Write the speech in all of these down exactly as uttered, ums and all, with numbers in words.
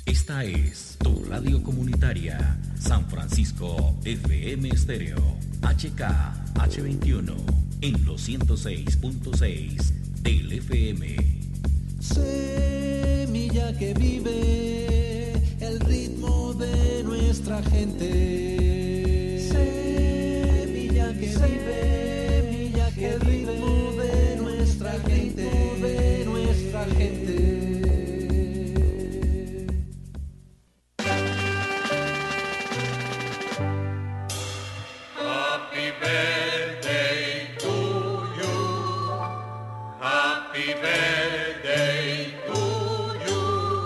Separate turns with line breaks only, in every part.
Esta es tu radio comunitaria, San Francisco F M Estéreo, H K H veintiuno, en los ciento seis punto seis del F M.
Semilla que vive el ritmo de nuestra gente. Semilla que vive, semilla que el ritmo de nuestra gente, de nuestra gente.
Happy birthday to you. Happy birthday to you.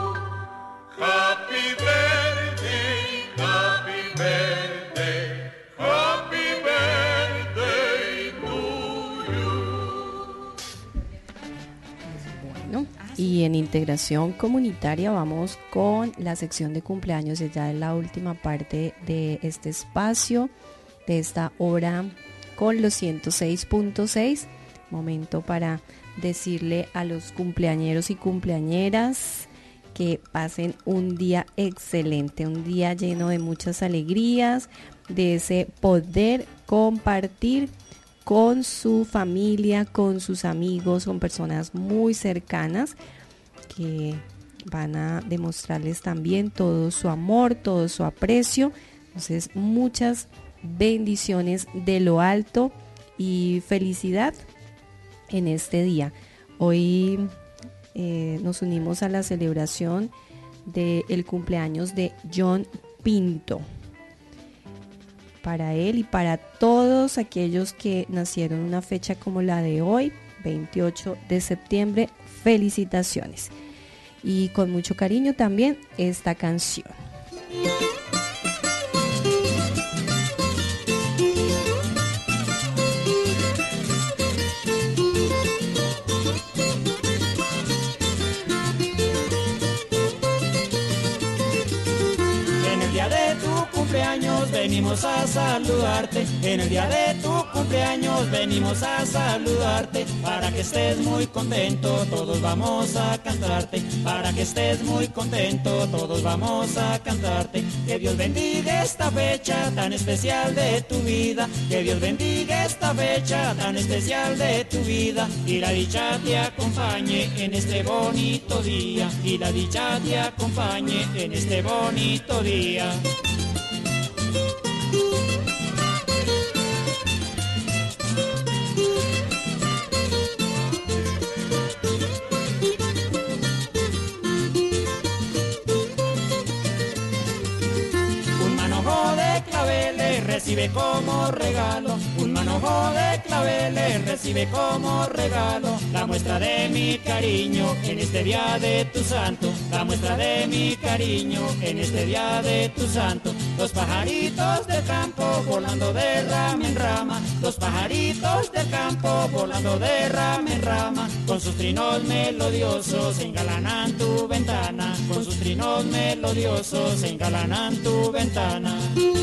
Happy birthday, happy birthday, happy birthday to you.
Bueno, y en integración comunitaria vamos con la sección de cumpleaños. Ya es la última parte de este espacio, de esta hora con los ciento seis punto seis. Momento para decirle a los cumpleañeros y cumpleañeras que pasen un día excelente, un día lleno de muchas alegrías, de ese poder compartir con su familia, con sus amigos, con personas muy cercanas que van a demostrarles también todo su amor, todo su aprecio. Entonces, muchas bendiciones de lo alto y felicidad en este día. Hoy eh, nos unimos a la celebración del cumpleaños de John Pinto. Para él y para todos aquellos que nacieron una fecha como la de hoy, veintiocho de septiembre, felicitaciones. Y con mucho cariño también esta canción.
Cumpleaños venimos a saludarte, en el día de tu cumpleaños venimos a saludarte, para que estés muy contento, todos vamos a cantarte, para que estés muy contento, todos vamos a cantarte, que Dios bendiga esta fecha tan especial de tu vida, que Dios bendiga esta fecha tan especial de tu vida, y la dicha te acompañe en este bonito día, y la dicha te acompañe en este bonito día. Recibe como regalo, un manojo de claveles recibe como regalo, la muestra de mi cariño en este día de tu santo, la muestra de mi cariño en este día de tu santo. Los pajaritos del campo volando de rama en rama, los pajaritos del campo volando de rama en rama, con sus trinos melodiosos engalanan tu ventana, con sus trinos melodiosos engalanan tu ventana.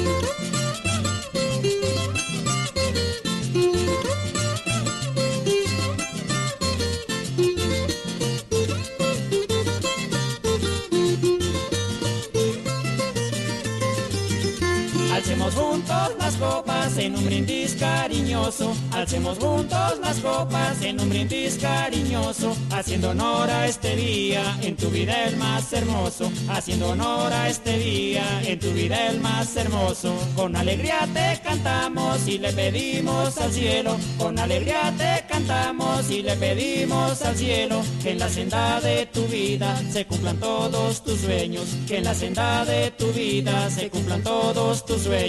Alcemos juntos las copas en un brindis cariñoso, alcemos juntos las copas en un brindis cariñoso, haciendo honor a este día, en tu vida el más hermoso, haciendo honor a este día, en tu vida el más hermoso. Con alegría te cantamos y le pedimos al cielo, con alegría te cantamos y le pedimos al cielo, que en la senda de tu vida se cumplan todos tus sueños, que en la senda de tu vida se cumplan todos tus sueños.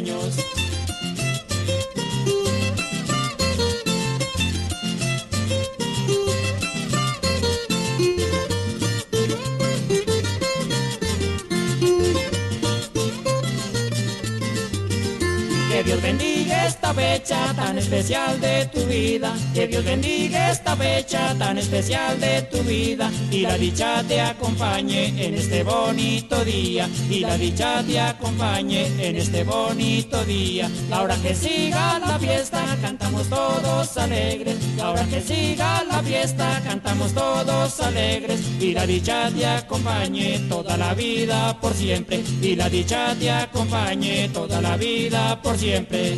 Que Dios bendiga esta esta fecha tan especial de tu vida. Que Dios bendiga esta fecha tan especial de tu vida. Y la dicha te acompañe en este bonito día. Y la dicha te acompañe en este bonito día. La hora que siga la fiesta cantamos todos alegres. La hora que siga la fiesta cantamos todos alegres. Y la dicha te acompañe toda la vida por siempre. Y la dicha te acompañe toda la vida por siempre.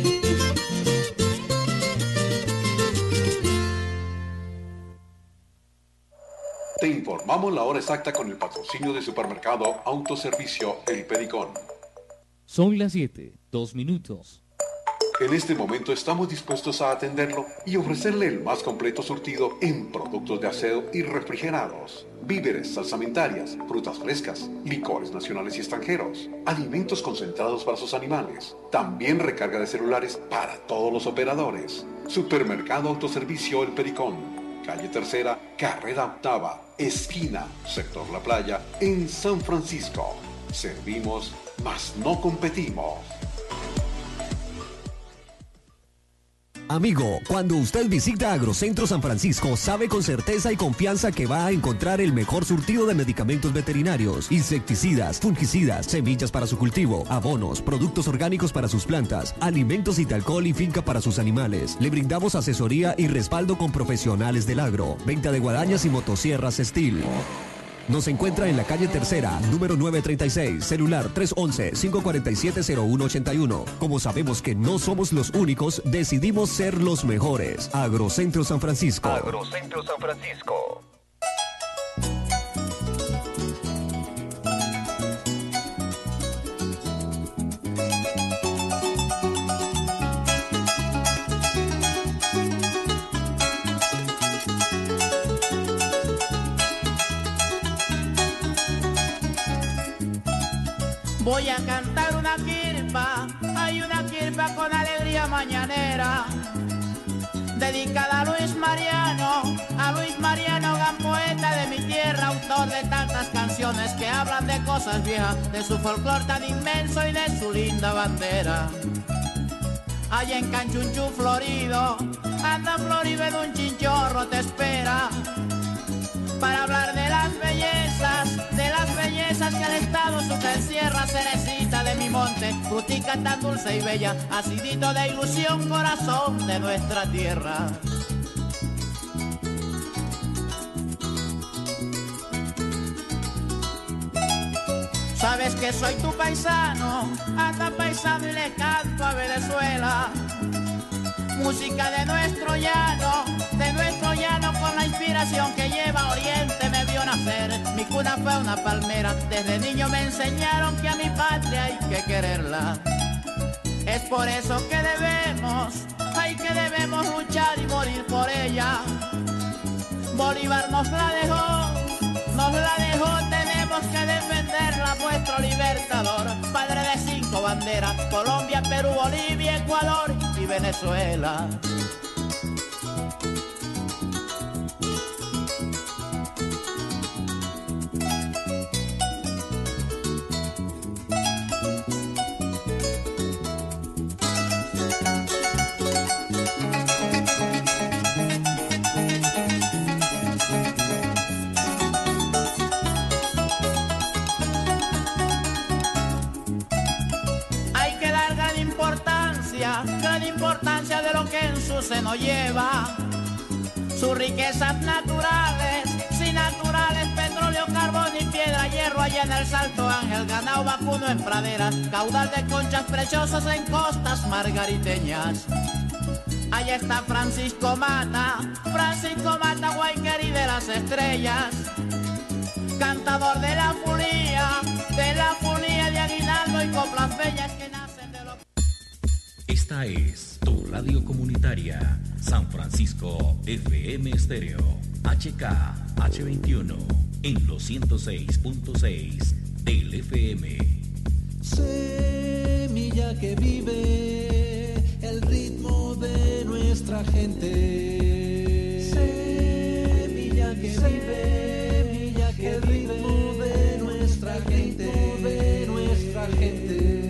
Te informamos la hora exacta con el patrocinio de Supermercado Autoservicio El Pericón.
Son las siete, dos minutos.
En este momento estamos dispuestos a atenderlo y ofrecerle el más completo surtido en productos de aseo y refrigerados, víveres, salsamentarias, frutas frescas, licores nacionales y extranjeros, alimentos concentrados para sus animales, también recarga de celulares para todos los operadores. Supermercado Autoservicio El Pericón, calle Tercera, carrera octava, esquina, sector La Playa, en San Francisco. Servimos, mas no competimos.
Amigo, cuando usted visita Agrocentro San Francisco, sabe con certeza y confianza que va a encontrar el mejor surtido de medicamentos veterinarios, insecticidas, fungicidas, semillas para su cultivo, abonos, productos orgánicos para sus plantas, alimentos y alcohol y finca para sus animales. Le brindamos asesoría y respaldo con profesionales del agro, venta de guadañas y motosierras Steel. Nos encuentra en la calle Tercera, número novecientos treinta y seis, celular tres once, cinco cuatro siete, cero uno ochenta y uno. Como sabemos que no somos los únicos, decidimos ser los mejores. Agrocentro San Francisco.
Agrocentro San Francisco.
Voy a cantar una quirpa, hay una quirpa con alegría mañanera, dedicada a Luis Mariano, a Luis Mariano, gran poeta de mi tierra, autor de tantas canciones que hablan de cosas viejas, de su folclor tan inmenso y de su linda bandera. Allá en Canchunchú, florido, anda florido en un chinchorro, te espera, para hablar de las bellezas, de las bellezas que al estado su te encierra, cerecita de mi monte, frutica tan dulce y bella, acidito de ilusión, corazón de nuestra tierra. Sabes que soy tu paisano, anda paisano y le canto a Venezuela. Música de nuestro llano, de nuestro llano con la inspiración que lleva Oriente me vio nacer. Mi cuna fue una palmera, desde niño me enseñaron que a mi patria hay que quererla. Es por eso que debemos, hay que debemos luchar y morir por ella. Bolívar nos la dejó, nos la dejó, tenemos que defenderla, nuestro libertador, padre de cinco banderas, Colombia, Perú, Bolivia, Ecuador y Venezuela. Gran importancia de lo que en su seno lleva, sus riquezas naturales, sin naturales, petróleo, carbón y piedra, hierro allá en el Salto Ángel, ganado vacuno en praderas, caudal de conchas preciosas en costas margariteñas. Allá está Francisco Mata, Francisco Mata, Guayquerí de las estrellas, cantador de la fulía, de la fulía de aguinaldo y coplas bellas que nacen de los...
Esta es tu radio comunitaria, San Francisco F M Estéreo, H K H veintiuno, en los ciento seis punto seis del F M.
Semilla que vive el ritmo de nuestra gente. Semilla que vive, semilla que el ritmo de nuestra gente, de nuestra gente.